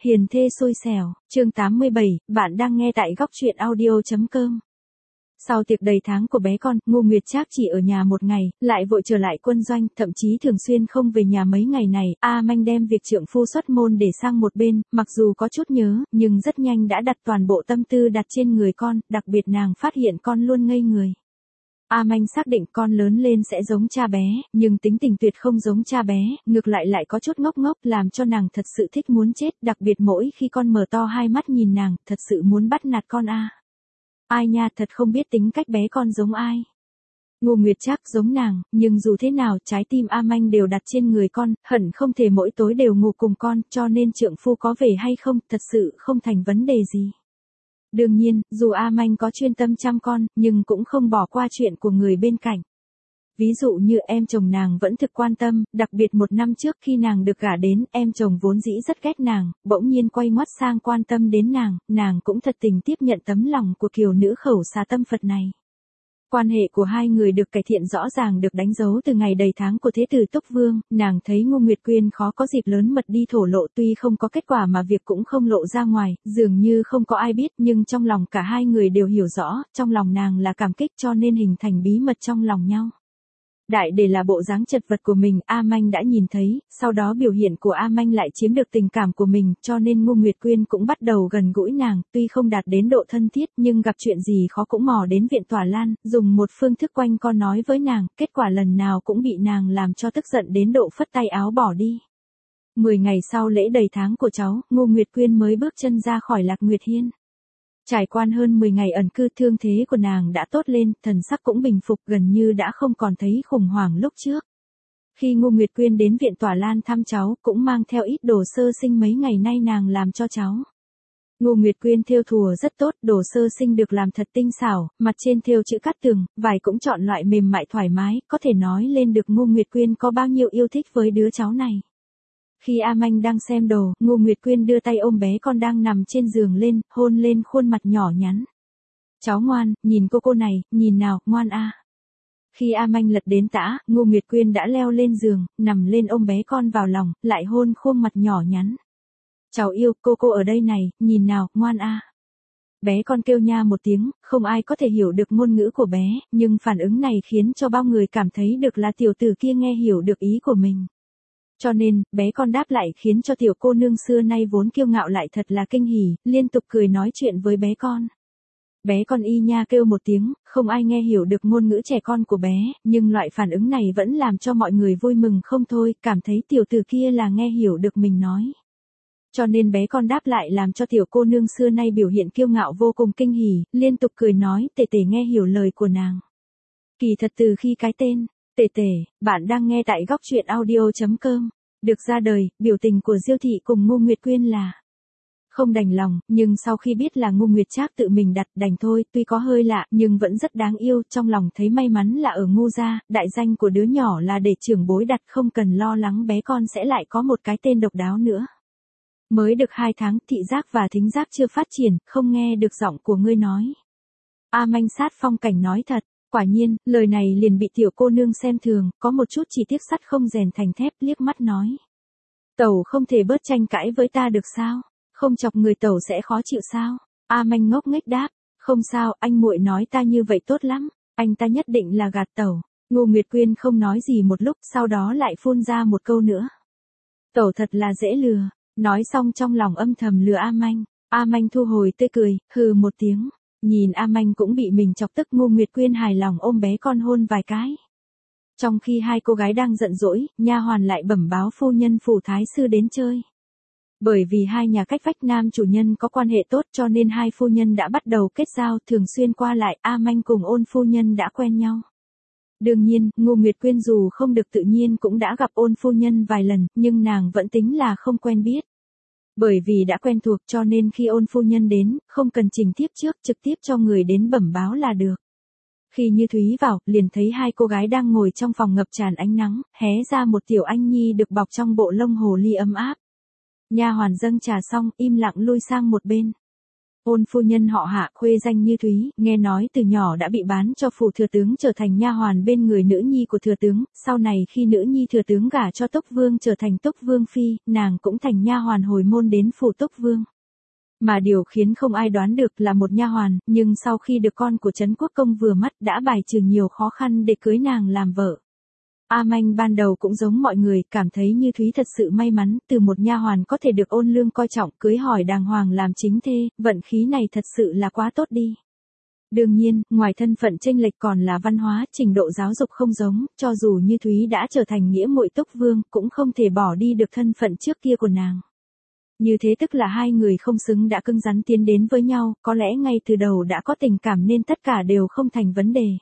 Hiền thê xui xẻo, chương 87, bạn đang nghe tại góc truyện audio.com. Sau tiệc đầy tháng của bé con, Ngô Nguyệt Trác chỉ ở nhà một ngày, lại vội trở lại quân doanh, thậm chí thường xuyên không về nhà mấy ngày này. A Manh đem việc trượng phu xuất môn để sang một bên, mặc dù có chút nhớ, nhưng rất nhanh đã đặt toàn bộ tâm tư đặt trên người con, đặc biệt nàng phát hiện con luôn ngây người. A Manh xác định con lớn lên sẽ giống cha bé, nhưng tính tình tuyệt không giống cha bé, ngược lại có chút ngốc ngốc làm cho nàng thật sự thích muốn chết, đặc biệt mỗi khi con mở to hai mắt nhìn nàng, thật sự muốn bắt nạt con a. Ai nha, thật không biết tính cách bé con giống ai. Ngô Nguyệt Trác giống nàng, nhưng dù thế nào trái tim A Manh đều đặt trên người con, hận không thể mỗi tối đều ngủ cùng con, cho nên trượng phu có về hay không, thật sự không thành vấn đề gì. Đương nhiên, dù A Manh có chuyên tâm chăm con, nhưng cũng không bỏ qua chuyện của người bên cạnh. Ví dụ như em chồng nàng vẫn thực quan tâm, đặc biệt một năm trước khi nàng được gả đến, em chồng vốn dĩ rất ghét nàng, bỗng nhiên quay ngoắt sang quan tâm đến nàng cũng thật tình tiếp nhận tấm lòng của kiều nữ khẩu xà tâm Phật này. Quan hệ của hai người được cải thiện rõ ràng được đánh dấu từ ngày đầy tháng của Thế tử Túc Vương, nàng thấy Ngô Nguyệt Quyên khó có dịp lớn mật đi thổ lộ, tuy không có kết quả mà việc cũng không lộ ra ngoài, dường như không có ai biết, nhưng trong lòng cả hai người đều hiểu rõ, trong lòng nàng là cảm kích cho nên hình thành bí mật trong lòng nhau. Đại để là bộ dáng chật vật của mình, A Manh đã nhìn thấy, sau đó biểu hiện của A Manh lại chiếm được tình cảm của mình, cho nên Ngô Nguyệt Quyên cũng bắt đầu gần gũi nàng, tuy không đạt đến độ thân thiết, nhưng gặp chuyện gì khó cũng mò đến viện tòa Lan, dùng một phương thức quanh co nói với nàng, kết quả lần nào cũng bị nàng làm cho tức giận đến độ phất tay áo bỏ đi. 10 ngày sau lễ đầy tháng của cháu, Ngô Nguyệt Quyên mới bước chân ra khỏi Lạc Nguyệt Hiên. Trải qua hơn 10 ngày ẩn cư, thương thế của nàng đã tốt lên, thần sắc cũng bình phục, gần như đã không còn thấy khủng hoảng lúc trước. Khi Ngô Nguyệt Quyên đến viện tòa Lan thăm cháu, cũng mang theo ít đồ sơ sinh mấy ngày nay nàng làm cho cháu. Ngô Nguyệt Quyên thêu thùa rất tốt, đồ sơ sinh được làm thật tinh xảo, mặt trên thêu chữ cát tường, vải cũng chọn loại mềm mại thoải mái, có thể nói lên được Ngô Nguyệt Quyên có bao nhiêu yêu thích với đứa cháu này. Khi A Manh đang xem đồ, Ngô Nguyệt Quyên đưa tay ôm bé con đang nằm trên giường lên, hôn lên khuôn mặt nhỏ nhắn. Cháu ngoan, nhìn cô này, nhìn nào, ngoan a. Khi A Manh lật đến tã, Ngô Nguyệt Quyên đã leo lên giường, nằm lên ôm bé con vào lòng, lại hôn khuôn mặt nhỏ nhắn. Cháu yêu, cô ở đây này, nhìn nào, ngoan a. Bé con kêu nha một tiếng, không ai có thể hiểu được ngôn ngữ của bé, nhưng phản ứng này khiến cho bao người cảm thấy được là tiểu tử kia nghe hiểu được ý của mình. Cho nên, bé con đáp lại khiến cho tiểu cô nương xưa nay vốn kiêu ngạo lại thật là kinh hỉ, liên tục cười nói chuyện với bé con. Bé con y nha kêu một tiếng, không ai nghe hiểu được ngôn ngữ trẻ con của bé, nhưng loại phản ứng này vẫn làm cho mọi người vui mừng không thôi, cảm thấy tiểu tử kia là nghe hiểu được mình nói. Cho nên bé con đáp lại làm cho tiểu cô nương xưa nay biểu hiện kiêu ngạo vô cùng kinh hỉ, liên tục cười nói, tề tề nghe hiểu lời của nàng. Kỳ thật từ khi cái tên Tề Tề, bạn đang nghe tại góc truyện audio.com, được ra đời, biểu tình của Diêu Thị cùng Ngô Nguyệt Quyên là không đành lòng, nhưng sau khi biết là Ngô Nguyệt Trác tự mình đặt, đành thôi, tuy có hơi lạ, nhưng vẫn rất đáng yêu, trong lòng thấy may mắn là ở Ngô gia, đại danh của đứa nhỏ là để trưởng bối đặt, không cần lo lắng bé con sẽ lại có một cái tên độc đáo nữa. Mới được 2 tháng, thị giác và thính giác chưa phát triển, không nghe được giọng của ngươi nói. A Manh sát phong cảnh nói thật. Quả nhiên, lời này liền bị tiểu cô nương xem thường, có một chút chỉ tiếc sắt không rèn thành thép, liếc mắt nói. Tẩu không thể bớt tranh cãi với ta được sao? Không chọc người tẩu sẽ khó chịu sao? A Manh ngốc nghếch đáp, không sao, anh muội nói ta như vậy tốt lắm, anh ta nhất định là gạt tẩu. Ngô Nguyệt Quyên không nói gì một lúc, sau đó lại phun ra một câu nữa. Tẩu thật là dễ lừa, nói xong trong lòng âm thầm lừa A Manh. A Manh thu hồi tươi cười, hừ một tiếng. Nhìn A Manh cũng bị mình chọc tức, Ngô Nguyệt Quyên hài lòng ôm bé con hôn vài cái. Trong khi hai cô gái đang giận dỗi, nha hoàn lại bẩm báo phu nhân phủ thái sư đến chơi. Bởi vì hai nhà cách vách nam chủ nhân có quan hệ tốt cho nên hai phu nhân đã bắt đầu kết giao, thường xuyên qua lại, A Manh cùng Ôn phu nhân đã quen nhau. Đương nhiên, Ngô Nguyệt Quyên dù không được tự nhiên cũng đã gặp Ôn phu nhân vài lần, nhưng nàng vẫn tính là không quen biết. Bởi vì đã quen thuộc cho nên khi Ôn phu nhân đến, không cần trình tiếp trước, trực tiếp cho người đến bẩm báo là được. Khi Như Thúy vào, liền thấy hai cô gái đang ngồi trong phòng ngập tràn ánh nắng, hé ra một tiểu anh nhi được bọc trong bộ lông hồ ly ấm áp. Nha hoàn dâng trà xong, im lặng lui sang một bên. Ôn phu nhân họ Hạ, khuê danh Như Thúy, nghe nói từ nhỏ đã bị bán cho phủ thừa tướng trở thành nha hoàn bên người nữ nhi của thừa tướng, sau này khi nữ nhi thừa tướng gả cho Túc Vương trở thành Túc Vương phi, nàng cũng thành nha hoàn hồi môn đến phủ Túc Vương. Mà điều khiến không ai đoán được là một nha hoàn, nhưng sau khi được con của Trấn Quốc Công vừa mắt đã bài trừ nhiều khó khăn để cưới nàng làm vợ. A Manh ban đầu cũng giống mọi người, cảm thấy Như Thúy thật sự may mắn, từ một nha hoàn có thể được Ôn Lương coi trọng, cưới hỏi đàng hoàng làm chính thê, vận khí này thật sự là quá tốt đi. Đương nhiên, ngoài thân phận chênh lệch còn là văn hóa, trình độ giáo dục không giống, cho dù Như Thúy đã trở thành nghĩa muội Túc Vương, cũng không thể bỏ đi được thân phận trước kia của nàng. Như thế tức là hai người không xứng đã cứng rắn tiến đến với nhau, có lẽ ngay từ đầu đã có tình cảm nên tất cả đều không thành vấn đề.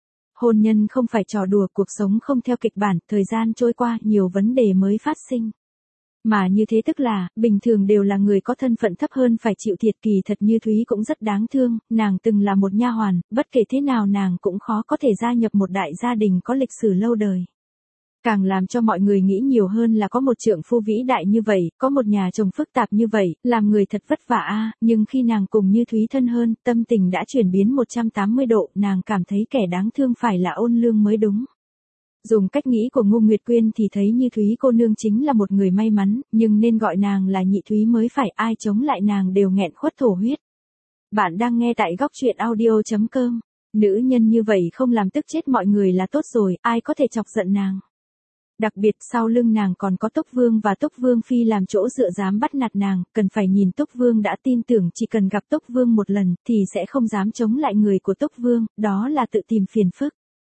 Hôn nhân không phải trò đùa, cuộc sống không theo kịch bản, thời gian trôi qua, nhiều vấn đề mới phát sinh. Mà như thế tức là, bình thường đều là người có thân phận thấp hơn phải chịu thiệt, kỳ thật Như Thúy cũng rất đáng thương, nàng từng là một nha hoàn, bất kể thế nào nàng cũng khó có thể gia nhập một đại gia đình có lịch sử lâu đời. Càng làm cho mọi người nghĩ nhiều hơn là có một trượng phu vĩ đại như vậy, có một nhà chồng phức tạp như vậy, làm người thật vất vả a. Nhưng khi nàng cùng Như Thúy thân hơn, tâm tình đã chuyển biến 180 độ, nàng cảm thấy kẻ đáng thương phải là Ôn Lương mới đúng. Dùng cách nghĩ của Ngô Nguyệt Quyên thì thấy Như Thúy cô nương chính là một người may mắn, nhưng nên gọi nàng là Nhị Thúy mới phải, ai chống lại nàng đều nghẹn khuất thổ huyết. Bạn đang nghe tại góc truyện audio.com. Nữ nhân như vậy không làm tức chết mọi người là tốt rồi, ai có thể chọc giận nàng. Đặc biệt sau lưng nàng còn có Túc Vương và Túc Vương phi làm chỗ dựa dám bắt nạt nàng, cần phải nhìn Túc Vương đã tin tưởng chỉ cần gặp Túc Vương một lần thì sẽ không dám chống lại người của Túc Vương, đó là tự tìm phiền phức.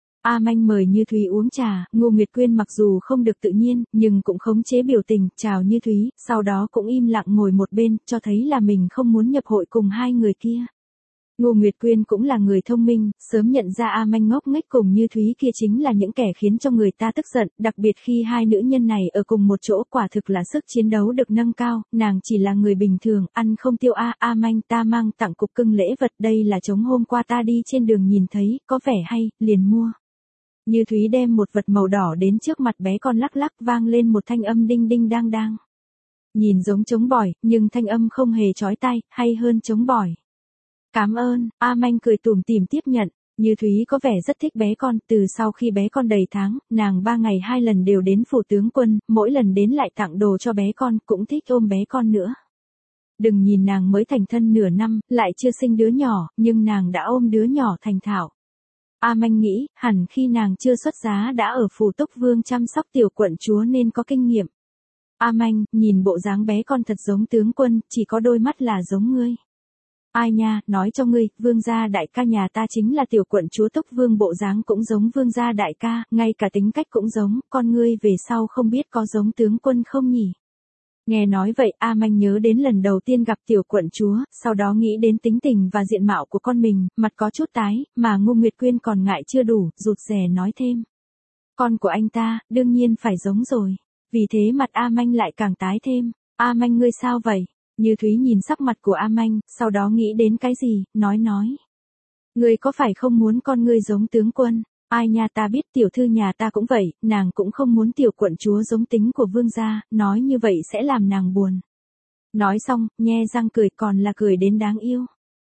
A Manh mời Như Thúy uống trà, Ngô Nguyệt Quyên mặc dù không được tự nhiên, nhưng cũng khống chế biểu tình, chào Như Thúy, sau đó cũng im lặng ngồi một bên, cho thấy là mình không muốn nhập hội cùng hai người kia. Ngô Nguyệt Quyên cũng là người thông minh, sớm nhận ra A Manh ngốc nghếch cùng Như Thúy kia chính là những kẻ khiến cho người ta tức giận, đặc biệt khi hai nữ nhân này ở cùng một chỗ, quả thực là sức chiến đấu được nâng cao, nàng chỉ là người bình thường, ăn không tiêu. A Manh, ta mang tặng cục cưng lễ vật, đây là trống hôm qua ta đi trên đường nhìn thấy, có vẻ hay, liền mua. Như Thúy đem một vật màu đỏ đến trước mặt bé con, lắc lắc, vang lên một thanh âm đinh đinh đang đang. Nhìn giống trống bỏi, nhưng thanh âm không hề chói tai, hay hơn trống bỏi. Cảm ơn, A Manh cười tủm tỉm tiếp nhận. Như Thúy có vẻ rất thích bé con, từ sau khi bé con đầy tháng, nàng 3 ngày 2 lần đều đến phủ tướng quân, mỗi lần đến lại tặng đồ cho bé con, cũng thích ôm bé con nữa. Đừng nhìn nàng mới thành thân nửa năm, lại chưa sinh đứa nhỏ, nhưng nàng đã ôm đứa nhỏ thành thạo. A Manh nghĩ, hẳn khi nàng chưa xuất giá đã ở phủ Túc Vương chăm sóc tiểu quận chúa nên có kinh nghiệm. A Manh, nhìn bộ dáng bé con thật giống tướng quân, chỉ có đôi mắt là giống ngươi. Ai nha, nói cho ngươi, vương gia đại ca nhà ta chính là tiểu quận chúa Túc Vương, bộ dáng cũng giống vương gia đại ca, ngay cả tính cách cũng giống, con ngươi về sau không biết có giống tướng quân không nhỉ? Nghe nói vậy, A Manh nhớ đến lần đầu tiên gặp tiểu quận chúa, sau đó nghĩ đến tính tình và diện mạo của con mình, mặt có chút tái, mà Ngô Nguyệt Quyên còn ngại chưa đủ, rụt rè nói thêm. Con của anh ta, đương nhiên phải giống rồi. Vì thế mặt A Manh lại càng tái thêm. A Manh ngươi sao vậy? Như Thúy nhìn sắc mặt của A Manh, sau đó nghĩ đến cái gì, nói. Ngươi có phải không muốn con ngươi giống tướng quân? Ai nha, ta biết tiểu thư nhà ta cũng vậy, nàng cũng không muốn tiểu quận chúa giống tính của vương gia, nói như vậy sẽ làm nàng buồn. Nói xong, nhe răng cười, còn là cười đến đáng yêu.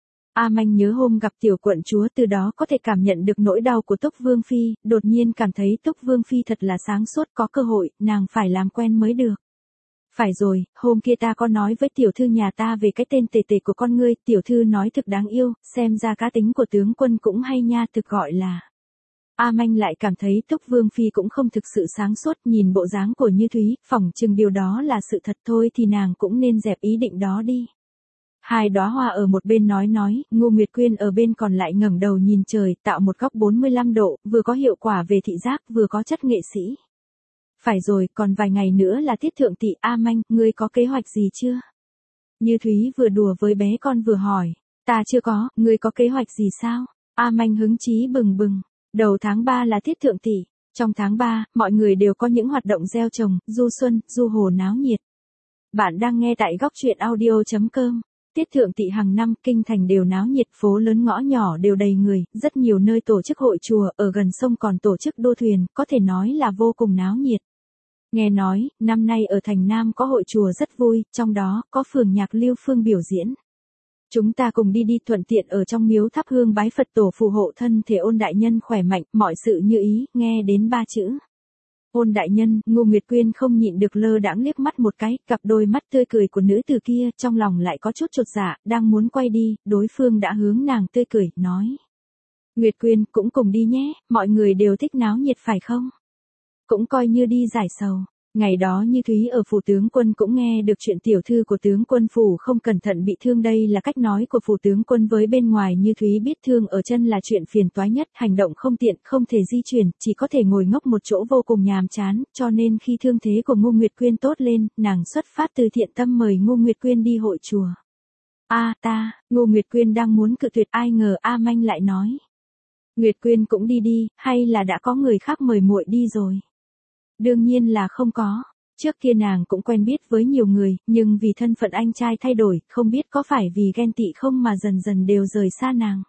A Manh nhớ hôm gặp tiểu quận chúa, từ đó có thể cảm nhận được nỗi đau của Túc Vương phi, đột nhiên cảm thấy Túc Vương phi thật là sáng suốt, có cơ hội, nàng phải làm quen mới được. Phải rồi, hôm kia ta có nói với tiểu thư nhà ta về cái tên tề tề của con ngươi, tiểu thư nói thực đáng yêu, xem ra cá tính của tướng quân cũng hay nha, thực gọi là. A Manh lại cảm thấy Túc Vương phi cũng không thực sự sáng suốt, nhìn bộ dáng của Như Thúy, phỏng chừng điều đó là sự thật thôi thì nàng cũng nên dẹp ý định đó đi. Hai đóa hoa ở một bên nói, Ngô Nguyệt Quyên ở bên còn lại ngẩng đầu nhìn trời, tạo một góc 45 độ, vừa có hiệu quả về thị giác, vừa có chất nghệ sĩ. Phải rồi, còn vài ngày nữa là tiết thượng tỵ. A Manh, ngươi có kế hoạch gì chưa? Như Thúy vừa đùa với bé con vừa hỏi. Ta chưa có, ngươi có kế hoạch gì sao? A Manh hứng chí bừng bừng. Đầu tháng 3 là tiết thượng tỵ. Trong tháng 3, mọi người đều có những hoạt động gieo trồng, du xuân, du hồ náo nhiệt. Bạn đang nghe tại góc truyện audio.com. Tiết thượng tỵ hàng năm, kinh thành đều náo nhiệt, phố lớn ngõ nhỏ đều đầy người, rất nhiều nơi tổ chức hội chùa, ở gần sông còn tổ chức đua thuyền, có thể nói là vô cùng náo nhiệt. Nghe nói, năm nay ở thành Nam có hội chùa rất vui, trong đó có phường nhạc Lưu Phương biểu diễn. Chúng ta cùng đi thuận tiện ở trong miếu thắp hương bái Phật tổ phù hộ thân thể Ôn đại nhân khỏe mạnh, mọi sự như ý, nghe đến 3 chữ. Ôn đại nhân, Ngô Nguyệt Quyên không nhịn được lơ đãng liếc mắt một cái, cặp đôi mắt tươi cười của nữ tử kia, trong lòng lại có chút chột dạ, đang muốn quay đi, đối phương đã hướng nàng tươi cười, nói. Nguyệt Quyên, cũng cùng đi nhé, mọi người đều thích náo nhiệt phải không? Cũng coi như đi giải sầu. Ngày đó Như Thúy ở phủ tướng quân cũng nghe được chuyện tiểu thư của tướng quân phủ không cẩn thận bị thương, đây là cách nói của phủ tướng quân với bên ngoài. Như Thúy biết thương ở chân là chuyện phiền toái nhất, hành động không tiện, không thể di chuyển, chỉ có thể ngồi ngốc một chỗ vô cùng nhàm chán, cho nên khi thương thế của Ngô Nguyệt Quyên tốt lên, nàng xuất phát từ thiện tâm mời Ngô Nguyệt Quyên đi hội chùa. Ngô Nguyệt Quyên đang muốn cự tuyệt, ai ngờ A Manh lại nói. Nguyệt Quyên cũng đi, hay là đã có người khác mời muội đi rồi? Đương nhiên là không có. Trước kia nàng cũng quen biết với nhiều người, nhưng vì thân phận anh trai thay đổi, không biết có phải vì ghen tị không mà dần dần đều rời xa nàng.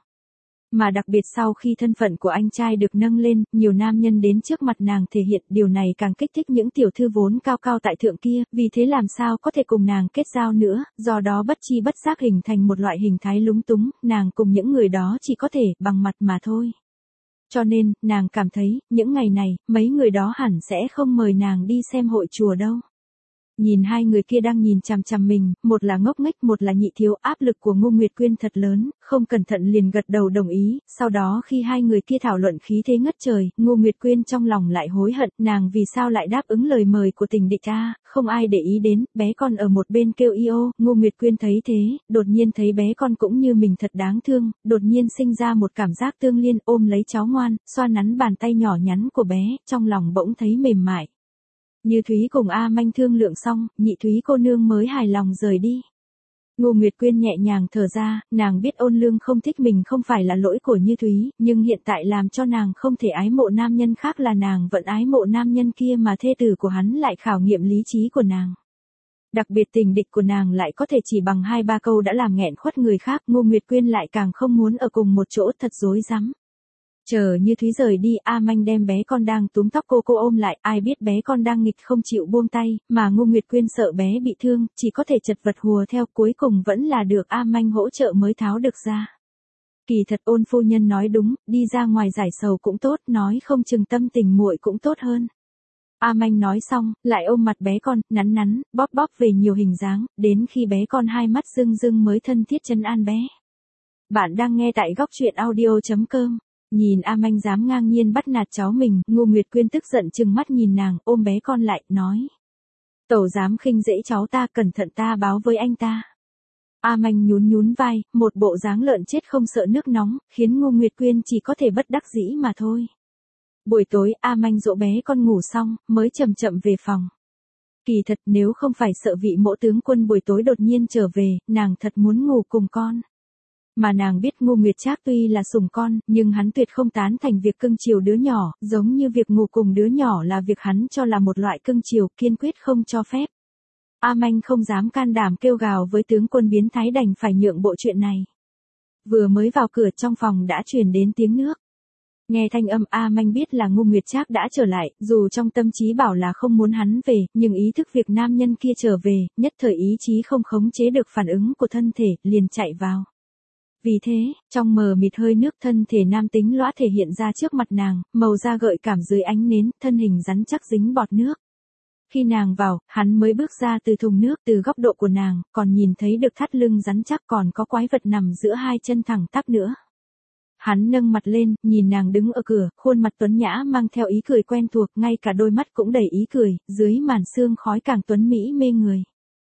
Mà đặc biệt sau khi thân phận của anh trai được nâng lên, nhiều nam nhân đến trước mặt nàng thể hiện, điều này càng kích thích những tiểu thư vốn cao cao tại thượng kia, vì thế làm sao có thể cùng nàng kết giao nữa, do đó bất chi bất giác hình thành một loại hình thái lúng túng, nàng cùng những người đó chỉ có thể bằng mặt mà thôi. Cho nên, nàng cảm thấy, những ngày này, mấy người đó hẳn sẽ không mời nàng đi xem hội chùa đâu. Nhìn hai người kia đang nhìn chằm chằm mình, một là ngốc nghếch, một là nhị thiếu, áp lực của Ngô Nguyệt Quyên thật lớn, không cẩn thận liền gật đầu đồng ý, sau đó khi hai người kia thảo luận khí thế ngất trời, Ngô Nguyệt Quyên trong lòng lại hối hận, nàng vì sao lại đáp ứng lời mời của tình địch ta, không ai để ý đến, bé con ở một bên kêu y ô, Ngô Nguyệt Quyên thấy thế, đột nhiên thấy bé con cũng như mình thật đáng thương, đột nhiên sinh ra một cảm giác tương liên, ôm lấy cháu ngoan, xoa nắn bàn tay nhỏ nhắn của bé, trong lòng bỗng thấy mềm mại. Như Thúy cùng A Manh thương lượng xong, nhị Thúy cô nương mới hài lòng rời đi. Ngô Nguyệt Quyên nhẹ nhàng thở ra, nàng biết Ôn Lương không thích mình không phải là lỗi của Như Thúy, nhưng hiện tại làm cho nàng không thể ái mộ nam nhân khác là nàng vẫn ái mộ nam nhân kia mà thê tử của hắn lại khảo nghiệm lý trí của nàng. Đặc biệt tình địch của nàng lại có thể chỉ bằng 2-3 câu đã làm nghẹn khuất người khác, Ngô Nguyệt Quyên lại càng không muốn ở cùng một chỗ, thật rối rắm. Chờ Như Thúy rời đi, A Manh đem bé con đang túm tóc cô ôm lại, ai biết bé con đang nghịch không chịu buông tay, mà Ngô Nguyệt Quyên sợ bé bị thương, chỉ có thể chật vật hùa theo, cuối cùng vẫn là được A Manh hỗ trợ mới tháo được ra. Kỳ thật Ôn phu nhân nói đúng, đi ra ngoài giải sầu cũng tốt, nói không chừng tâm tình muội cũng tốt hơn. A Manh nói xong, lại ôm mặt bé con, nắn, bóp về nhiều hình dáng, đến khi bé con hai mắt rưng rưng mới thân thiết trấn an bé. Bạn đang nghe tại góc truyện audio.com. Nhìn A Manh dám ngang nhiên bắt nạt cháu mình, Ngô Nguyệt Quyên tức giận trừng mắt nhìn nàng, ôm bé con lại, nói. Tẩu dám khinh dễ cháu ta, cẩn thận ta báo với anh ta. A Manh nhún vai, một bộ dáng lợn chết không sợ nước nóng, khiến Ngô Nguyệt Quyên chỉ có thể bất đắc dĩ mà thôi. Buổi tối, A Manh dỗ bé con ngủ xong, mới chậm về phòng. Kỳ thật nếu không phải sợ vị mỗ tướng quân buổi tối đột nhiên trở về, nàng thật muốn ngủ cùng con. Mà nàng biết Ngô Nguyệt Trác tuy là sủng con, nhưng hắn tuyệt không tán thành việc cưng chiều đứa nhỏ, giống như việc ngủ cùng đứa nhỏ là việc hắn cho là một loại cưng chiều, kiên quyết không cho phép. A Manh không dám can đảm kêu gào với tướng quân biến thái, đành phải nhượng bộ chuyện này. Vừa mới vào cửa trong phòng đã truyền đến tiếng nước. Nghe thanh âm A Manh biết là Ngô Nguyệt Trác đã trở lại, dù trong tâm trí bảo là không muốn hắn về, nhưng ý thức việc nam nhân kia trở về, nhất thời ý chí không khống chế được phản ứng của thân thể, liền chạy vào. Vì thế, trong mờ mịt hơi nước, thân thể nam tính lõa thể hiện ra trước mặt nàng, màu da gợi cảm dưới ánh nến, thân hình rắn chắc dính bọt nước. Khi nàng vào, hắn mới bước ra từ thùng nước, từ góc độ của nàng, còn nhìn thấy được thắt lưng rắn chắc, còn có quái vật nằm giữa hai chân thẳng tắp nữa. Hắn nâng mặt lên, nhìn nàng đứng ở cửa, khuôn mặt tuấn nhã mang theo ý cười quen thuộc, ngay cả đôi mắt cũng đầy ý cười, dưới màn sương khói càng tuấn mỹ mê người.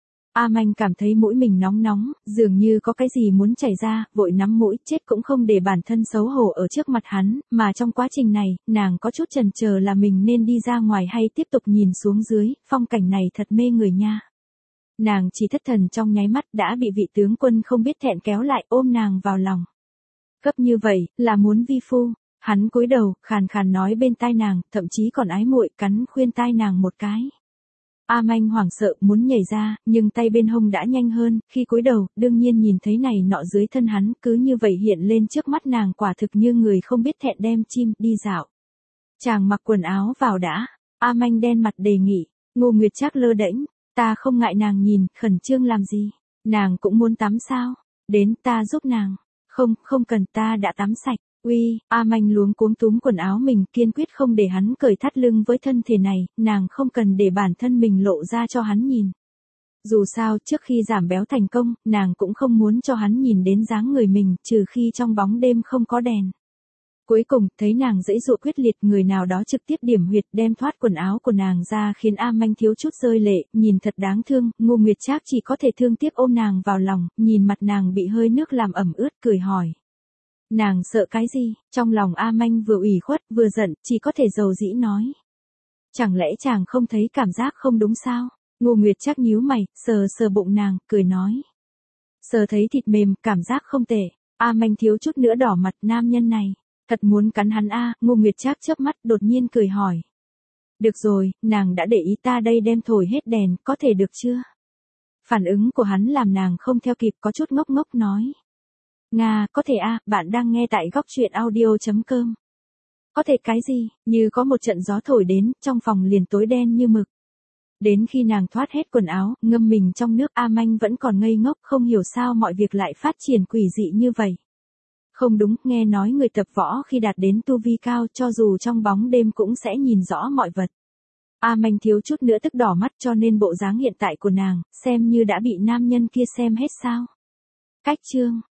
A Manh cảm thấy mũi mình nóng, dường như có cái gì muốn chảy ra, vội nắm mũi, chết cũng không để bản thân xấu hổ ở trước mặt hắn, mà trong quá trình này, nàng có chút chần chờ là mình nên đi ra ngoài hay tiếp tục nhìn xuống dưới, phong cảnh này thật mê người nha. Nàng chỉ thất thần trong nháy mắt đã bị vị tướng quân không biết thẹn kéo lại ôm nàng vào lòng. Cấp như vậy, là muốn vi phu. Hắn cúi đầu, khàn khàn nói bên tai nàng, thậm chí còn ái muội cắn khuyên tai nàng một cái. A Manh hoảng sợ muốn nhảy ra, nhưng tay bên hông đã nhanh hơn, khi cúi đầu, đương nhiên nhìn thấy này nọ dưới thân hắn, cứ như vậy hiện lên trước mắt nàng, quả thực như người không biết thẹn đem chim đi dạo. Chàng mặc quần áo vào đã. A Manh đen mặt đề nghị. Ngô Nguyệt Trác lơ đễnh, ta không ngại nàng nhìn, khẩn trương làm gì? Nàng cũng muốn tắm sao? Đến ta giúp nàng. Không, không cần, ta đã tắm sạch. Uy, A Manh luống cuống túm quần áo mình, kiên quyết không để hắn cởi thắt lưng với thân thể này, nàng không cần để bản thân mình lộ ra cho hắn nhìn. Dù sao, trước khi giảm béo thành công, nàng cũng không muốn cho hắn nhìn đến dáng người mình, trừ khi trong bóng đêm không có đèn. Cuối cùng, thấy nàng giãy giụa quyết liệt, người nào đó trực tiếp điểm huyệt đem thoát quần áo của nàng ra khiến A Manh thiếu chút rơi lệ, nhìn thật đáng thương, Ngô Nguyệt Trác chỉ có thể thương tiếc ôm nàng vào lòng, nhìn mặt nàng bị hơi nước làm ẩm ướt cười hỏi. Nàng sợ cái gì? Trong lòng A Manh vừa ủy khuất vừa giận, chỉ có thể dầu dĩ nói. Chẳng lẽ chàng không thấy cảm giác không đúng sao? Ngô Nguyệt Trác nhíu mày, sờ sờ bụng nàng, cười nói. Sờ thấy thịt mềm, cảm giác không tệ. A Manh thiếu chút nữa đỏ mặt, nam nhân này. Thật muốn cắn hắn a, Ngô Nguyệt Trác chớp mắt đột nhiên cười hỏi. Được rồi, nàng đã để ý, ta đây đem thổi hết đèn, có thể được chưa? Phản ứng của hắn làm nàng không theo kịp, có chút ngốc ngốc nói. Nga, có thể a, bạn đang nghe tại góc truyện audio.com. Có thể cái gì? Như có một trận gió thổi đến, trong phòng liền tối đen như mực. Đến khi nàng thoát hết quần áo, ngâm mình trong nước, A Manh vẫn còn ngây ngốc, không hiểu sao mọi việc lại phát triển quỷ dị như vậy. Không đúng, nghe nói người tập võ khi đạt đến tu vi cao cho dù trong bóng đêm cũng sẽ nhìn rõ mọi vật. A Manh thiếu chút nữa tức đỏ mắt, cho nên bộ dáng hiện tại của nàng, xem như đã bị nam nhân kia xem hết sao. Cách chương